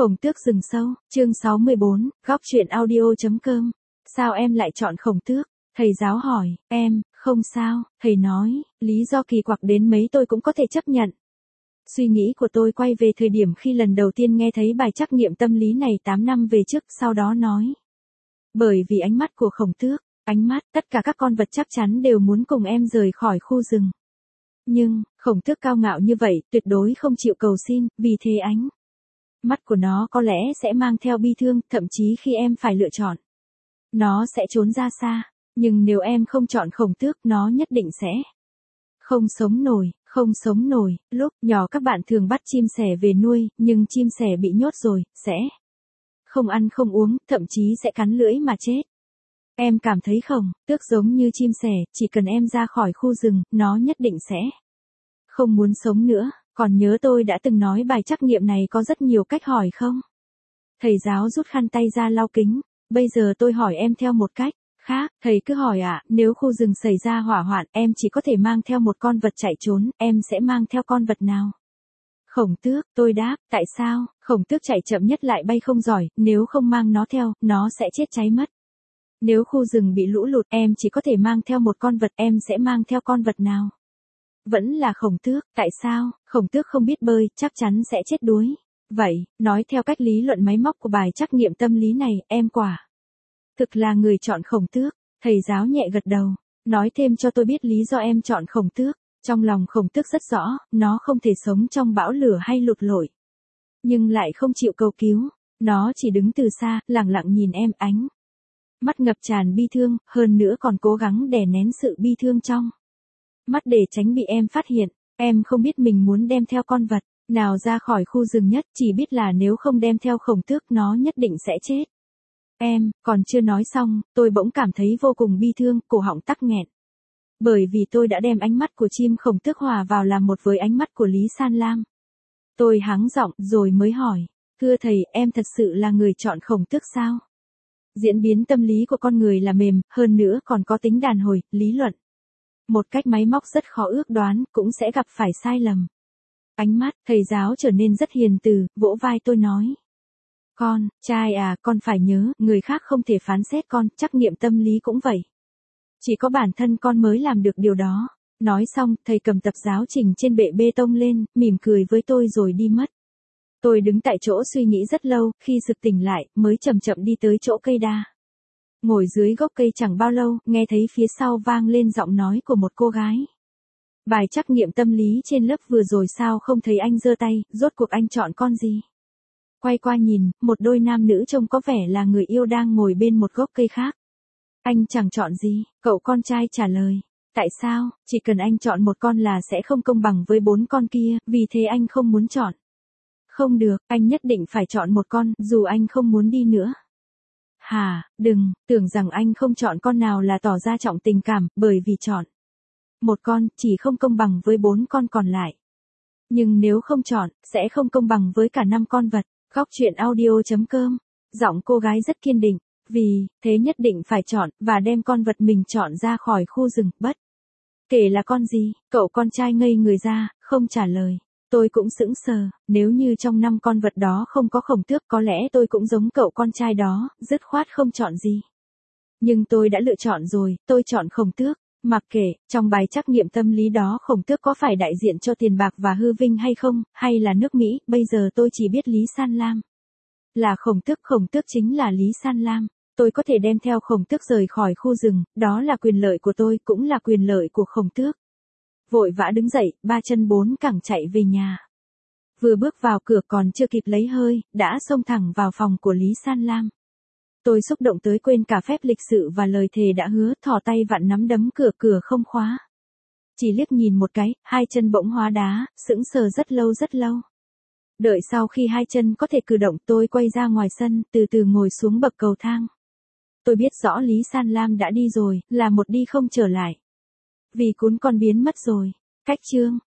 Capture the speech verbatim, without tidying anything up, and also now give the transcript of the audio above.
Khổng Tước rừng sâu, chương sáu mươi bốn, góc truyện audio.com. Sao em lại chọn Khổng Tước? Thầy giáo hỏi, em, không sao, thầy nói, lý do kỳ quặc đến mấy tôi cũng có thể chấp nhận. Suy nghĩ của tôi quay về thời điểm khi lần đầu tiên nghe thấy bài trắc nghiệm tâm lý này tám năm về trước, sau đó nói. Bởi vì ánh mắt của Khổng Tước, ánh mắt, tất cả các con vật chắc chắn đều muốn cùng em rời khỏi khu rừng. Nhưng, Khổng Tước cao ngạo như vậy, tuyệt đối không chịu cầu xin, vì thế ánh mắt của nó có lẽ sẽ mang theo bi thương, thậm chí khi em phải lựa chọn. Nó sẽ trốn ra xa, nhưng nếu em không chọn Khổng Tước, nó nhất định sẽ không sống nổi, không sống nổi. Lúc nhỏ các bạn thường bắt chim sẻ về nuôi, nhưng chim sẻ bị nhốt rồi, sẽ không ăn không uống, thậm chí sẽ cắn lưỡi mà chết. Em cảm thấy Khổng Tước giống như chim sẻ, chỉ cần em ra khỏi khu rừng, nó nhất định sẽ không muốn sống nữa. Còn nhớ tôi đã từng nói bài trắc nghiệm này có rất nhiều cách hỏi không? Thầy giáo rút khăn tay ra lau kính. Bây giờ tôi hỏi em theo một cách khác. Thầy cứ hỏi ạ, à, nếu khu rừng xảy ra hỏa hoạn, em chỉ có thể mang theo một con vật chạy trốn, em sẽ mang theo con vật nào? Khổng Tước, tôi đáp, tại sao? Khổng Tước chạy chậm nhất lại bay không giỏi, nếu không mang nó theo, nó sẽ chết cháy mất. Nếu khu rừng bị lũ lụt, em chỉ có thể mang theo một con vật, em sẽ mang theo con vật nào? Vẫn là Khổng Tước, tại sao? Khổng Tước không biết bơi, chắc chắn sẽ chết đuối. Vậy, nói theo cách lý luận máy móc của bài trắc nghiệm tâm lý này, em quả thực là người chọn Khổng Tước. Thầy giáo nhẹ gật đầu, nói thêm cho tôi biết lý do em chọn Khổng Tước. Trong lòng Khổng Tước rất rõ, nó không thể sống trong bão lửa hay lụt lội, nhưng lại không chịu cầu cứu. Nó chỉ đứng từ xa, lặng lặng nhìn em, ánh mắt ngập tràn bi thương, hơn nữa còn cố gắng đè nén sự bi thương trong mắt để tránh bị em phát hiện. Em không biết mình muốn đem theo con vật nào ra khỏi khu rừng nhất, chỉ biết là nếu không đem theo Khổng Tước nó nhất định sẽ chết. Em, còn chưa nói xong, tôi bỗng cảm thấy vô cùng bi thương, cổ họng tắc nghẹn. Bởi vì tôi đã đem ánh mắt của chim Khổng Tước hòa vào làm một với ánh mắt của Lý San Lam. Tôi hắng giọng rồi mới hỏi, thưa thầy, em thật sự là người chọn Khổng Tước sao? Diễn biến tâm lý của con người là mềm, hơn nữa còn có tính đàn hồi, lý luận. Một cách máy móc rất khó ước đoán, cũng sẽ gặp phải sai lầm. Ánh mắt, thầy giáo trở nên rất hiền từ, vỗ vai tôi nói. Con, trai à, con phải nhớ, người khác không thể phán xét con, trắc nghiệm tâm lý cũng vậy. Chỉ có bản thân con mới làm được điều đó. Nói xong, thầy cầm tập giáo trình trên bệ bê tông lên, mỉm cười với tôi rồi đi mất. Tôi đứng tại chỗ suy nghĩ rất lâu, khi sực tỉnh lại, mới chậm chậm đi tới chỗ cây đa. Ngồi dưới gốc cây chẳng bao lâu, nghe thấy phía sau vang lên giọng nói của một cô gái. Bài trắc nghiệm tâm lý trên lớp vừa rồi sao không thấy anh giơ tay, rốt cuộc anh chọn con gì? Quay qua nhìn, một đôi nam nữ trông có vẻ là người yêu đang ngồi bên một gốc cây khác. Anh chẳng chọn gì, cậu con trai trả lời. Tại sao? Chỉ cần anh chọn một con là sẽ không công bằng với bốn con kia, vì thế anh không muốn chọn. Không được, anh nhất định phải chọn một con, dù anh không muốn đi nữa. Hà, đừng, tưởng rằng anh không chọn con nào là tỏ ra trọng tình cảm, bởi vì chọn một con, chỉ không công bằng với bốn con còn lại. Nhưng nếu không chọn, sẽ không công bằng với cả năm con vật. Góc truyện audio.com. Giọng cô gái rất kiên định, vì thế nhất định phải chọn, và đem con vật mình chọn ra khỏi khu rừng, bất kể là con gì. Cậu con trai ngây người ra, không trả lời. Tôi cũng sững sờ, nếu như trong năm con vật đó không có Khổng Tước có lẽ tôi cũng giống cậu con trai đó, dứt khoát không chọn gì. Nhưng tôi đã lựa chọn rồi, tôi chọn Khổng Tước. Mặc kệ, trong bài trắc nghiệm tâm lý đó Khổng Tước có phải đại diện cho tiền bạc và hư vinh hay không, hay là nước Mỹ, bây giờ tôi chỉ biết Lý San Lam là Khổng Tước, Khổng Tước chính là Lý San Lam. Tôi có thể đem theo Khổng Tước rời khỏi khu rừng, đó là quyền lợi của tôi, cũng là quyền lợi của Khổng Tước. Vội vã đứng dậy, ba chân bốn cẳng chạy về nhà. Vừa bước vào cửa còn chưa kịp lấy hơi, đã xông thẳng vào phòng của Lý San Lam. Tôi xúc động tới quên cả phép lịch sự và lời thề đã hứa, thò tay vặn nắm đấm cửa, cửa không khóa. Chỉ liếc nhìn một cái, hai chân bỗng hóa đá, sững sờ rất lâu rất lâu. Đợi sau khi hai chân có thể cử động, tôi quay ra ngoài sân, từ từ ngồi xuống bậc cầu thang. Tôi biết rõ Lý San Lam đã đi rồi, là một đi không trở lại. Vì cún con biến mất rồi. Cách chương